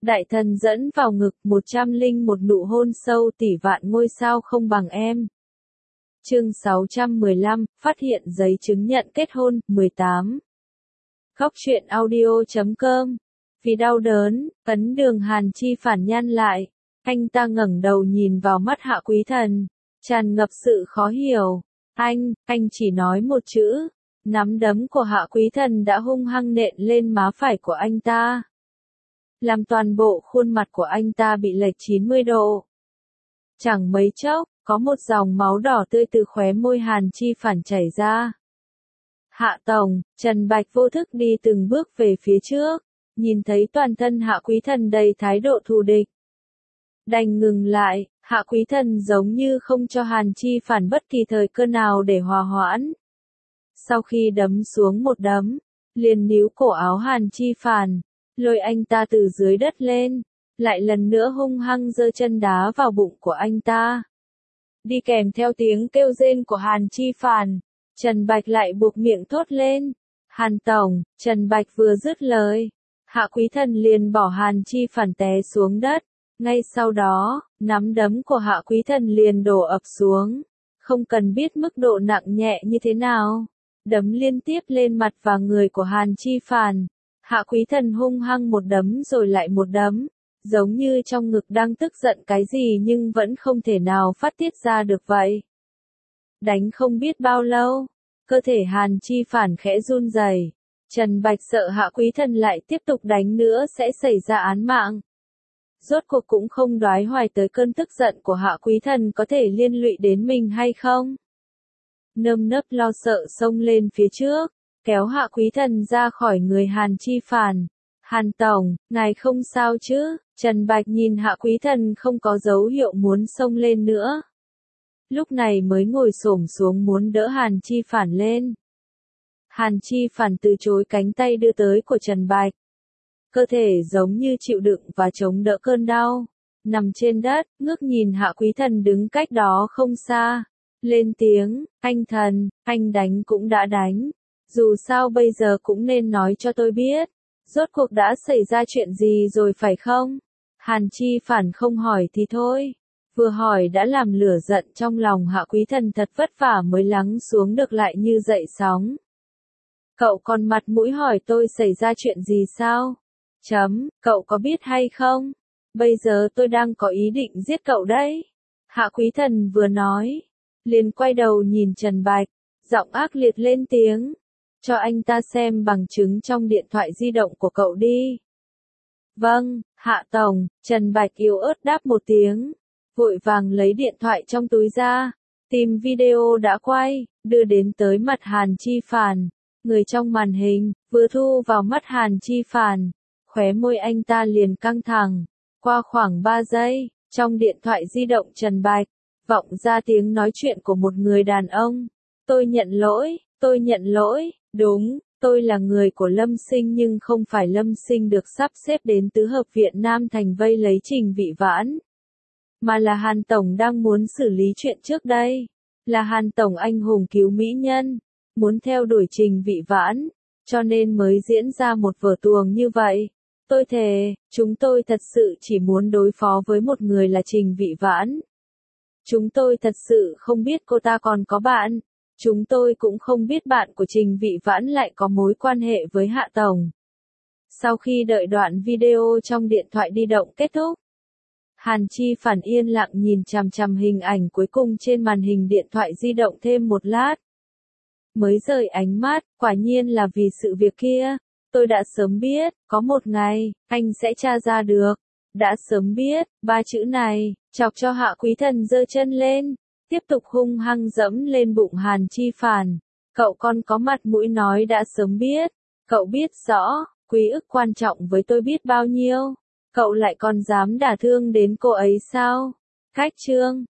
Đại thần dẫn vào ngực 101 nụ hôn sâu tỷ vạn ngôi sao không bằng em. Chương 615, phát hiện giấy chứng nhận kết hôn, 18. Góc truyện audio.com. Vì đau đớn, ấn Đường Hàn Chi phản nhăn lại. Anh ta ngẩng đầu nhìn vào mắt Hạ Quý Thần, tràn ngập sự khó hiểu. Anh chỉ nói một chữ. Nắm đấm của Hạ Quý Thần đã hung hăng nện lên má phải của anh ta, làm toàn bộ khuôn mặt của anh ta bị lệch 90 độ. Chẳng mấy chốc, có một dòng máu đỏ tươi từ khóe môi Hàn Chi phản chảy ra. Hạ Tổng, Trần Bạch vô thức đi từng bước về phía trước, nhìn thấy toàn thân Hạ Quý Thần đầy thái độ thù địch. Đành ngừng lại, Hạ Quý Thần giống như không cho Hàn Chi phản bất kỳ thời cơ nào để hòa hoãn. Sau khi đấm xuống một đấm, liền níu cổ áo Hàn Chi phản, lôi anh ta từ dưới đất lên, lại lần nữa hung hăng giơ chân đá vào bụng của anh ta. Đi kèm theo tiếng kêu rên của Hàn Chi phản, Trần Bạch lại buộc miệng thốt lên. Hàn Tổng, Trần Bạch vừa dứt lời, Hạ Quý Thần liền bỏ Hàn Chi phản té xuống đất. Ngay sau đó, nắm đấm của Hạ Quý Thần liền đổ ập xuống, không cần biết mức độ nặng nhẹ như thế nào. Đấm liên tiếp lên mặt và người của Hàn Chi phản. Hạ Quý Thần hung hăng một đấm rồi lại một đấm, giống như trong ngực đang tức giận cái gì nhưng vẫn không thể nào phát tiết ra được vậy. Đánh không biết bao lâu, cơ thể Hàn Chi phản khẽ run rẩy. Trần Bạch sợ Hạ Quý Thần lại tiếp tục đánh nữa sẽ xảy ra án mạng. Rốt cuộc cũng không đoái hoài tới cơn tức giận của Hạ Quý Thần có thể liên lụy đến mình hay không. Nơm nớp lo sợ xông lên phía trước, kéo Hạ Quý Thần ra khỏi người Hàn Chi phản. Hàn Tổng, ngài không sao chứ? Trần Bạch nhìn Hạ Quý Thần không có dấu hiệu muốn xông lên nữa. Lúc này mới ngồi xổm xuống muốn đỡ Hàn Chi phản lên. Hàn Chi phản từ chối cánh tay đưa tới của Trần Bạch. Cơ thể giống như chịu đựng và chống đỡ cơn đau. Nằm trên đất, ngước nhìn Hạ Quý Thần đứng cách đó không xa. Lên tiếng, anh Thần, anh đánh cũng đã đánh. Dù sao bây giờ cũng nên nói cho tôi biết. Rốt cuộc đã xảy ra chuyện gì rồi phải không? Hàn Chi phản không hỏi thì thôi. Vừa hỏi đã làm lửa giận trong lòng Hạ Quý Thần thật vất vả mới lắng xuống được lại như dậy sóng. Cậu còn mặt mũi hỏi tôi xảy ra chuyện gì sao? Cậu có biết hay không? Bây giờ tôi đang có ý định giết cậu đấy. Hạ Quý Thần vừa nói, liền quay đầu nhìn Trần Bạch, giọng ác liệt lên tiếng. Cho anh ta xem bằng chứng trong điện thoại di động của cậu đi. Vâng, Hạ Tổng, Trần Bạch yếu ớt đáp một tiếng, vội vàng lấy điện thoại trong túi ra, tìm video đã quay, đưa đến tới mặt Hàn Chi phản. Người trong màn hình, vừa thu vào mắt Hàn Chi phản, khóe môi anh ta liền căng thẳng. Qua khoảng 3 giây, trong điện thoại di động Trần Bạch, vọng ra tiếng nói chuyện của một người đàn ông. Tôi nhận lỗi, đúng, tôi là người của Lâm Sinh nhưng không phải Lâm Sinh được sắp xếp đến tứ hợp viện Nam Thành vây lấy Trình Vị Vãn. Mà là Hàn Tổng đang muốn xử lý chuyện trước đây. Là Hàn Tổng anh hùng cứu mỹ nhân, muốn theo đuổi Trình Vị Vãn, cho nên mới diễn ra một vở tuồng như vậy. Tôi thề, chúng tôi thật sự chỉ muốn đối phó với một người là Trình Vị Vãn. Chúng tôi thật sự không biết cô ta còn có bạn. Chúng tôi cũng không biết bạn của Trình Vị Vãn lại có mối quan hệ với Hạ Tổng. Sau khi đợi đoạn video trong điện thoại di động kết thúc, Hàn Chi phản yên lặng nhìn chằm chằm hình ảnh cuối cùng trên màn hình điện thoại di động thêm một lát. Mới rời ánh mắt, quả nhiên là vì sự việc kia. Tôi đã sớm biết, có một ngày, anh sẽ tra ra được. Đã sớm biết, 3 chữ này, chọc cho Hạ Quý Thần giơ chân lên, tiếp tục hung hăng dẫm lên bụng Hàn Chi phản. Cậu còn có mặt mũi nói đã sớm biết. Cậu biết rõ, quý ức quan trọng với tôi biết bao nhiêu. Cậu lại còn dám đả thương đến cô ấy sao? Cách chương